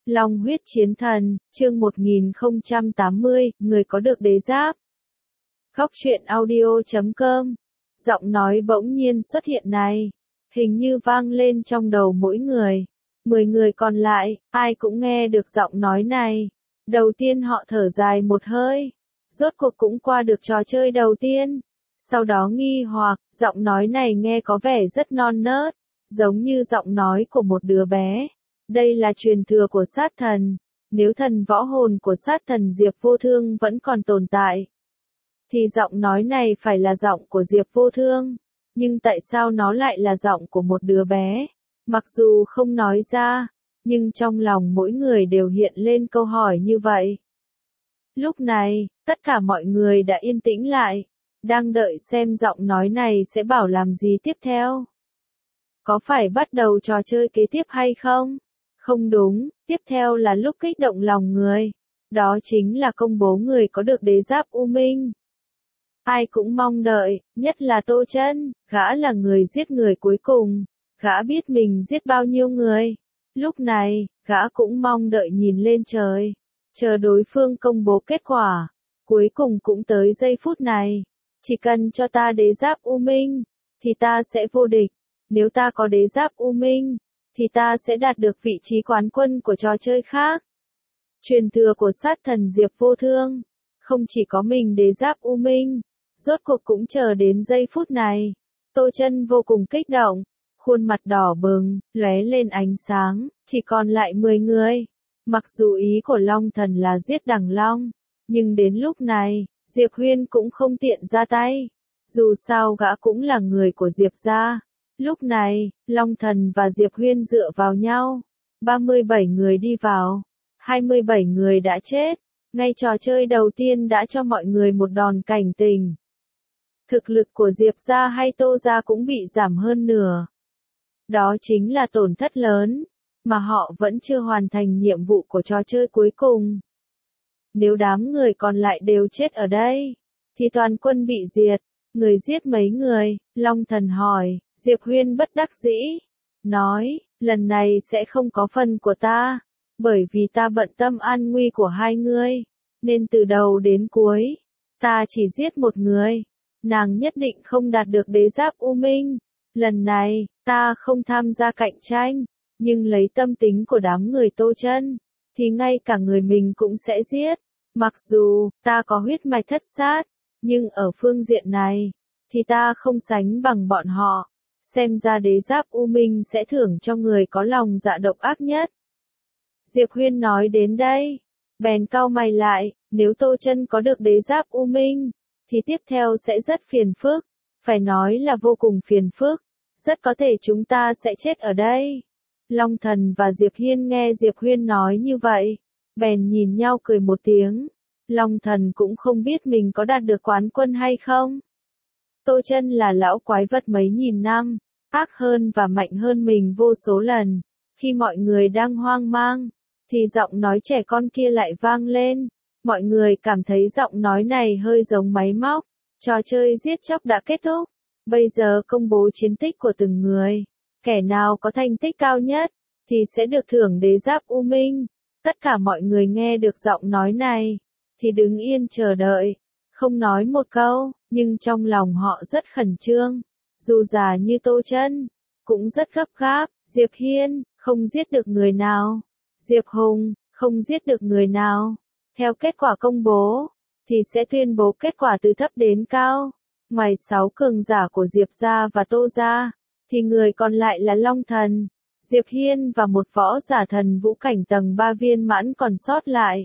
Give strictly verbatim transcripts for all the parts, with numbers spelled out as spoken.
Long huyết chiến thần, chương một nghìn không trăm tám mươi, người có được đế giáp. Góc truyện audio chấm com. Giọng nói bỗng nhiên xuất hiện này, hình như vang lên trong đầu mỗi người. Mười người còn lại, ai cũng nghe được giọng nói này. Đầu tiên họ thở dài một hơi. Rốt cuộc cũng qua được trò chơi đầu tiên. Sau đó nghi hoặc, giọng nói này nghe có vẻ rất non nớt, giống như giọng nói của một đứa bé. Đây là truyền thừa của sát thần. Nếu thần võ hồn của sát thần Diệp Vô Thương vẫn còn tồn tại, thì giọng nói này phải là giọng của Diệp Vô Thương. Nhưng tại sao nó lại là giọng của một đứa bé? Mặc dù không nói ra, nhưng trong lòng mỗi người đều hiện lên câu hỏi như vậy. Lúc này, tất cả mọi người đã yên tĩnh lại, đang đợi xem giọng nói này sẽ bảo làm gì tiếp theo. Có phải bắt đầu trò chơi kế tiếp hay không? Không đúng, tiếp theo là lúc kích động lòng người. Đó chính là công bố người có được đế giáp U Minh. Ai cũng mong đợi, nhất là Tô Chân, gã là người giết người cuối cùng. Gã biết mình giết bao nhiêu người. Lúc này, gã cũng mong đợi nhìn lên trời, chờ đối phương công bố kết quả. Cuối cùng cũng tới giây phút này. Chỉ cần cho ta đế giáp U Minh, thì ta sẽ vô địch. Nếu ta có đế giáp U Minh, thì ta sẽ đạt được vị trí quán quân của trò chơi khác. Truyền thừa của sát thần Diệp Vô Thương, không chỉ có mình đế giáp U Minh, rốt cuộc cũng chờ đến giây phút này. Tô Chân vô cùng kích động, khuôn mặt đỏ bừng, lóe lên ánh sáng, chỉ còn lại mười người. Mặc dù ý của Long Thần là giết Đằng Long, nhưng đến lúc này, Diệp Huyên cũng không tiện ra tay. Dù sao gã cũng là người của Diệp gia. Lúc này, Long Thần và Diệp Huyên dựa vào nhau. ba mươi bảy người đi vào. hai mươi bảy người đã chết. Ngay trò chơi đầu tiên đã cho mọi người một đòn cảnh tỉnh. Thực lực của Diệp gia hay Tô gia cũng bị giảm hơn nửa. Đó chính là tổn thất lớn, mà họ vẫn chưa hoàn thành nhiệm vụ của trò chơi cuối cùng. Nếu đám người còn lại đều chết ở đây, thì toàn quân bị diệt. Người giết mấy người? Long Thần hỏi. Diệp Huyên bất đắc dĩ, nói, lần này sẽ không có phần của ta, bởi vì ta bận tâm an nguy của hai ngươi, nên từ đầu đến cuối, ta chỉ giết một người, nàng nhất định không đạt được đế giáp U Minh. Lần này, ta không tham gia cạnh tranh, nhưng lấy tâm tính của đám người Tô Chân, thì ngay cả người mình cũng sẽ giết. Mặc dù, ta có huyết mạch thất sát, nhưng ở phương diện này, thì ta không sánh bằng bọn họ. Xem ra đế giáp U Minh sẽ thưởng cho người có lòng dạ độc ác nhất. Diệp Huyên nói đến đây, bèn cau mày lại, nếu Tô Chân có được đế giáp U Minh, thì tiếp theo sẽ rất phiền phức, phải nói là vô cùng phiền phức, rất có thể chúng ta sẽ chết ở đây. Long Thần và Diệp Hiên nghe Diệp Huyên nói như vậy, bèn nhìn nhau cười một tiếng. Long Thần cũng không biết mình có đạt được quán quân hay không. Tô Chân là lão quái vật mấy nghìn năm, ác hơn và mạnh hơn mình vô số lần. Khi mọi người đang hoang mang, thì giọng nói trẻ con kia lại vang lên. Mọi người cảm thấy giọng nói này hơi giống máy móc. Trò chơi giết chóc đã kết thúc. Bây giờ công bố chiến tích của từng người. Kẻ nào có thành tích cao nhất, thì sẽ được thưởng đế giáp U Minh. Tất cả mọi người nghe được giọng nói này, thì đứng yên chờ đợi. Không nói một câu, nhưng trong lòng họ rất khẩn trương. Dù già như Tô Chân, cũng rất gấp gáp. Diệp Hiên, không giết được người nào. Diệp Hùng, không giết được người nào. Theo kết quả công bố, thì sẽ tuyên bố kết quả từ thấp đến cao. Ngoài sáu cường giả của Diệp gia và Tô gia, thì người còn lại là Long Thần, Diệp Hiên và một võ giả thần vũ cảnh tầng ba viên mãn còn sót lại.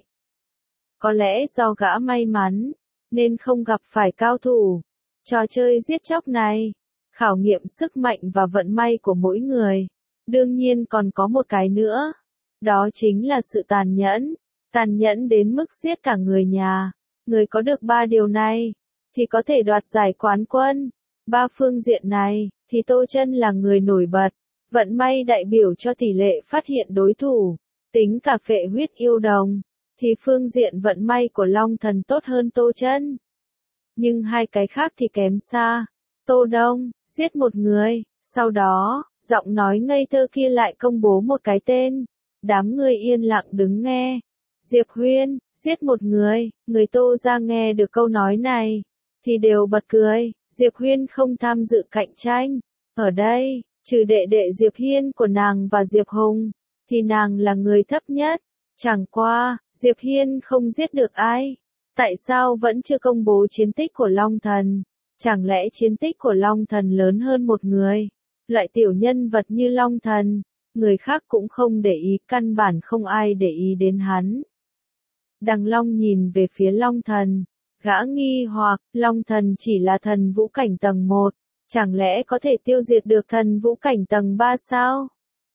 Có lẽ do gã may mắn, nên không gặp phải cao thủ. Trò chơi giết chóc này, khảo nghiệm sức mạnh và vận may của mỗi người. Đương nhiên còn có một cái nữa. Đó chính là sự tàn nhẫn. Tàn nhẫn đến mức giết cả người nhà. Người có được ba điều này, thì có thể đoạt giải quán quân. Ba phương diện này, thì Tô Chân là người nổi bật. Vận may đại biểu cho tỷ lệ phát hiện đối thủ. Tính cả phệ huyết yêu đồng, thì phương diện vận may của Long Thần tốt hơn Tô Chân. Nhưng hai cái khác thì kém xa. Tô Đông, giết một người, sau đó, giọng nói ngây thơ kia lại công bố một cái tên. Đám người yên lặng đứng nghe. Diệp Huyên, giết một người, người Tô ra nghe được câu nói này, thì đều bật cười. Diệp Huyên không tham dự cạnh tranh. Ở đây, trừ đệ đệ Diệp Hiên của nàng và Diệp Hùng, thì nàng là người thấp nhất. Chẳng qua, Diệp Hiên không giết được ai. Tại sao vẫn chưa công bố chiến tích của Long Thần? Chẳng lẽ chiến tích của Long Thần lớn hơn một người? Loại tiểu nhân vật như Long Thần, người khác cũng không để ý, căn bản không ai để ý đến hắn. Đằng Long nhìn về phía Long Thần, gã nghi hoặc, Long Thần chỉ là thần vũ cảnh tầng một, chẳng lẽ có thể tiêu diệt được thần vũ cảnh tầng ba sao?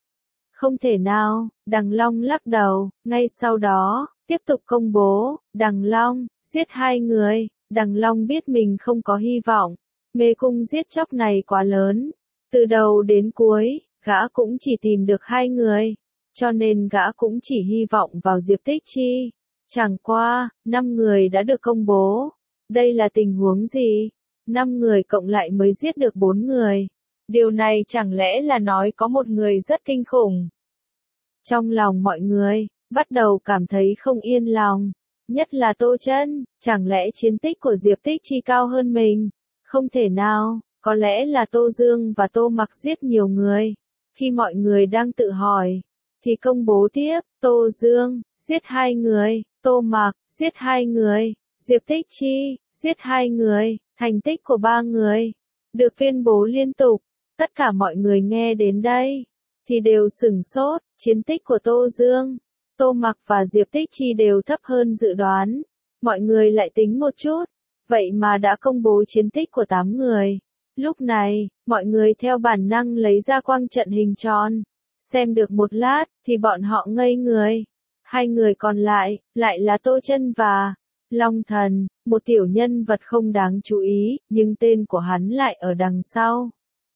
Không thể nào, Đằng Long lắc đầu, ngay sau đó, tiếp tục công bố, Đằng Long, giết hai người. Đằng Long biết mình không có hy vọng, mê cung giết chóc này quá lớn. Từ đầu đến cuối, gã cũng chỉ tìm được hai người, cho nên gã cũng chỉ hy vọng vào Diệp Tích Chi. Chẳng qua, năm người đã được công bố. Đây là tình huống gì? Năm người cộng lại mới giết được bốn người. Điều này chẳng lẽ là nói có một người rất kinh khủng? Trong lòng mọi người, bắt đầu cảm thấy không yên lòng. Nhất là Tô Chân, chẳng lẽ chiến tích của Diệp Tích Chi cao hơn mình? Không thể nào, có lẽ là Tô Dương và Tô Mặc giết nhiều người. Khi mọi người đang tự hỏi, thì công bố tiếp, Tô Dương, giết hai người, Tô Mặc, giết hai người, Diệp Tích Chi, giết hai người, thành tích của ba người, được tuyên bố liên tục. Tất cả mọi người nghe đến đây, thì đều sửng sốt, chiến tích của Tô Dương, Tô Mặc và Diệp Tích Chi đều thấp hơn dự đoán. Mọi người lại tính một chút, vậy mà đã công bố chiến tích của tám người. Lúc này, mọi người theo bản năng lấy ra quang trận hình tròn. Xem được một lát, thì bọn họ ngây người. Hai người còn lại, lại là Tô Chân và Long Thần, một tiểu nhân vật không đáng chú ý, nhưng tên của hắn lại ở đằng sau.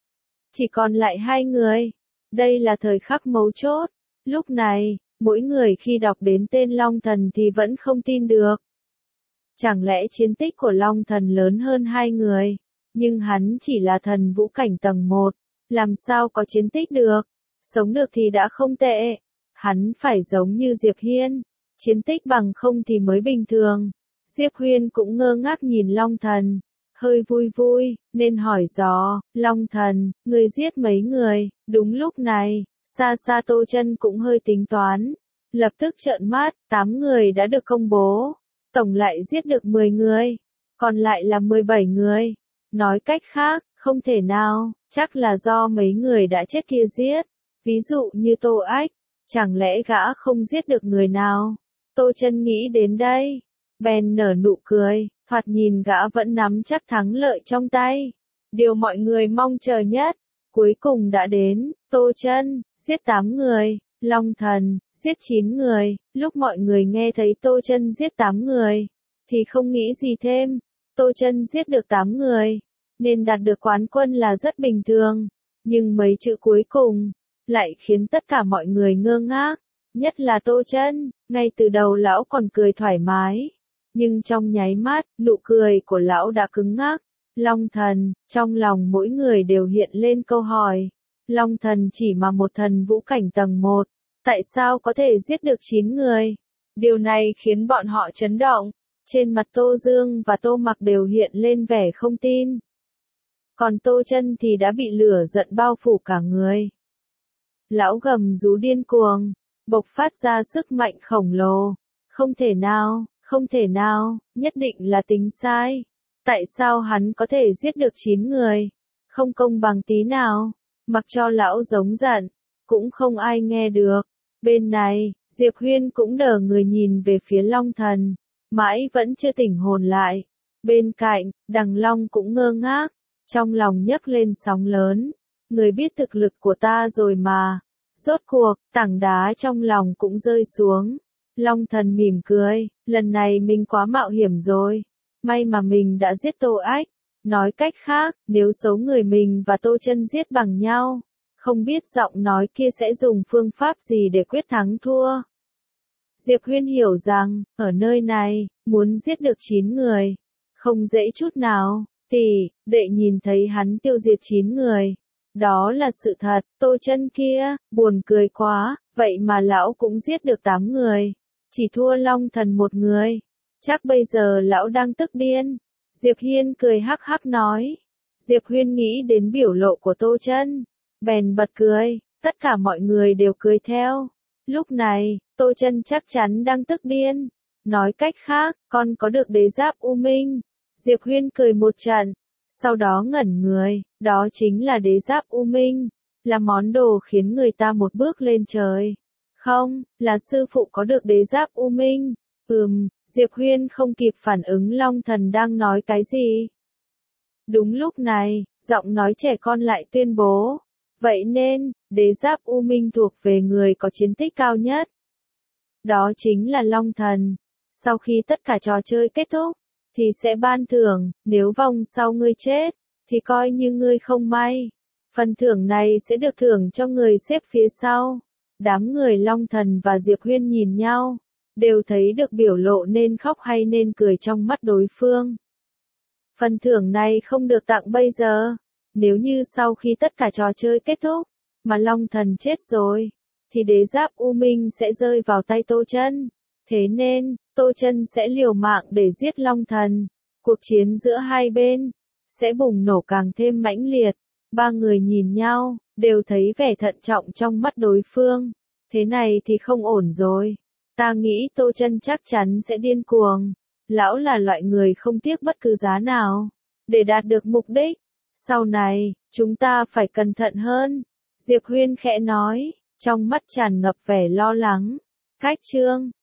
Chỉ còn lại hai người. Đây là thời khắc mấu chốt. Lúc này, mỗi người khi đọc đến tên Long Thần thì vẫn không tin được. Chẳng lẽ chiến tích của Long Thần lớn hơn hai người? Nhưng hắn chỉ là thần vũ cảnh tầng một, làm sao có chiến tích được? Sống được thì đã không tệ. Hắn phải giống như Diệp Hiên, chiến tích bằng không thì mới bình thường. Diệp Huyên cũng ngơ ngác nhìn Long Thần, hơi vui vui, nên hỏi dò, Long Thần, người giết mấy người? Đúng lúc này, xa xa Tô Chân cũng hơi tính toán, lập tức trợn mắt, tám người đã được công bố, tổng lại giết được mười người, còn lại là mười bảy người. Nói cách khác, không thể nào, chắc là do mấy người đã chết kia giết. Ví dụ như Tô Ách, chẳng lẽ gã không giết được người nào? Tô Chân nghĩ đến đây, bèn nở nụ cười, thoạt nhìn gã vẫn nắm chắc thắng lợi trong tay. Điều mọi người mong chờ nhất, cuối cùng đã đến. Tô Chân giết tám người, Long Thần giết chín người. Lúc mọi người nghe thấy Tô Chân giết tám người, thì không nghĩ gì thêm. Tô Chân giết được tám người, nên đạt được quán quân là rất bình thường. Nhưng mấy chữ cuối cùng lại khiến tất cả mọi người ngơ ngác, nhất là Tô Chân. Ngay từ đầu lão còn cười thoải mái, nhưng trong nháy mắt, nụ cười của lão đã cứng ngắc. Long Thần, trong lòng mỗi người đều hiện lên câu hỏi. Long Thần chỉ mà một thần vũ cảnh tầng một, tại sao có thể giết được chín người? Điều này khiến bọn họ chấn động. Trên mặt Tô Dương và Tô Mặc đều hiện lên vẻ không tin. Còn Tô Chân thì đã bị lửa giận bao phủ cả người. Lão gầm rú điên cuồng, bộc phát ra sức mạnh khổng lồ. Không thể nào, không thể nào, nhất định là tính sai. Tại sao hắn có thể giết được chín người? Không công bằng tí nào. Mặc cho lão giống giận, cũng không ai nghe được. Bên này, Diệp Huyên cũng đờ người nhìn về phía Long Thần, mãi vẫn chưa tỉnh hồn lại. Bên cạnh, Đằng Long cũng ngơ ngác, trong lòng nhấc lên sóng lớn. Người biết thực lực của ta rồi mà. Rốt cuộc, tảng đá trong lòng cũng rơi xuống. Long Thần mỉm cười, lần này mình quá mạo hiểm rồi. May mà mình đã giết Tô Ách. Nói cách khác, nếu số người mình và Tô Chân giết bằng nhau, không biết giọng nói kia sẽ dùng phương pháp gì để quyết thắng thua. Diệp Huyên hiểu rằng, ở nơi này, muốn giết được chín người, không dễ chút nào. Tỷ, đệ nhìn thấy hắn tiêu diệt chín người, Đó là sự thật, Tô Chân kia, buồn cười quá, vậy mà lão cũng giết được tám người, chỉ thua Long Thần một người. Chắc bây giờ lão đang tức điên. Diệp Hiên cười hắc hắc nói. Diệp Huyên nghĩ đến biểu lộ của Tô Chân, bèn bật cười, tất cả mọi người đều cười theo. Lúc này, Tô Chân chắc chắn đang tức điên. Nói cách khác, con có được đế giáp U Minh. Diệp Huyên cười một trận, sau đó ngẩn người, đó chính là đế giáp U Minh, là món đồ khiến người ta một bước lên trời. Không, là sư phụ có được đế giáp U Minh. Ừm, Diệp Huyên không kịp phản ứng Long Thần đang nói cái gì. Đúng lúc này, giọng nói trẻ con lại tuyên bố. Vậy nên, đế giáp U Minh thuộc về người có chiến tích cao nhất. Đó chính là Long Thần. Sau khi tất cả trò chơi kết thúc, thì sẽ ban thưởng, nếu vòng sau ngươi chết, thì coi như ngươi không may. Phần thưởng này sẽ được thưởng cho người xếp phía sau. Đám người Long Thần và Diệp Huyên nhìn nhau, đều thấy được biểu lộ nên khóc hay nên cười trong mắt đối phương. Phần thưởng này không được tặng bây giờ. Nếu như sau khi tất cả trò chơi kết thúc, mà Long Thần chết rồi, thì đế giáp U Minh sẽ rơi vào tay Tô Chân. Thế nên, Tô Chân sẽ liều mạng để giết Long Thần. Cuộc chiến giữa hai bên sẽ bùng nổ càng thêm mãnh liệt. Ba người nhìn nhau, đều thấy vẻ thận trọng trong mắt đối phương. Thế này thì không ổn rồi. Ta nghĩ Tô Chân chắc chắn sẽ điên cuồng. Lão là loại người không tiếc bất cứ giá nào để đạt được mục đích. Sau này, chúng ta phải cẩn thận hơn. Diệp Huyên khẽ nói, trong mắt tràn ngập vẻ lo lắng. Cách chương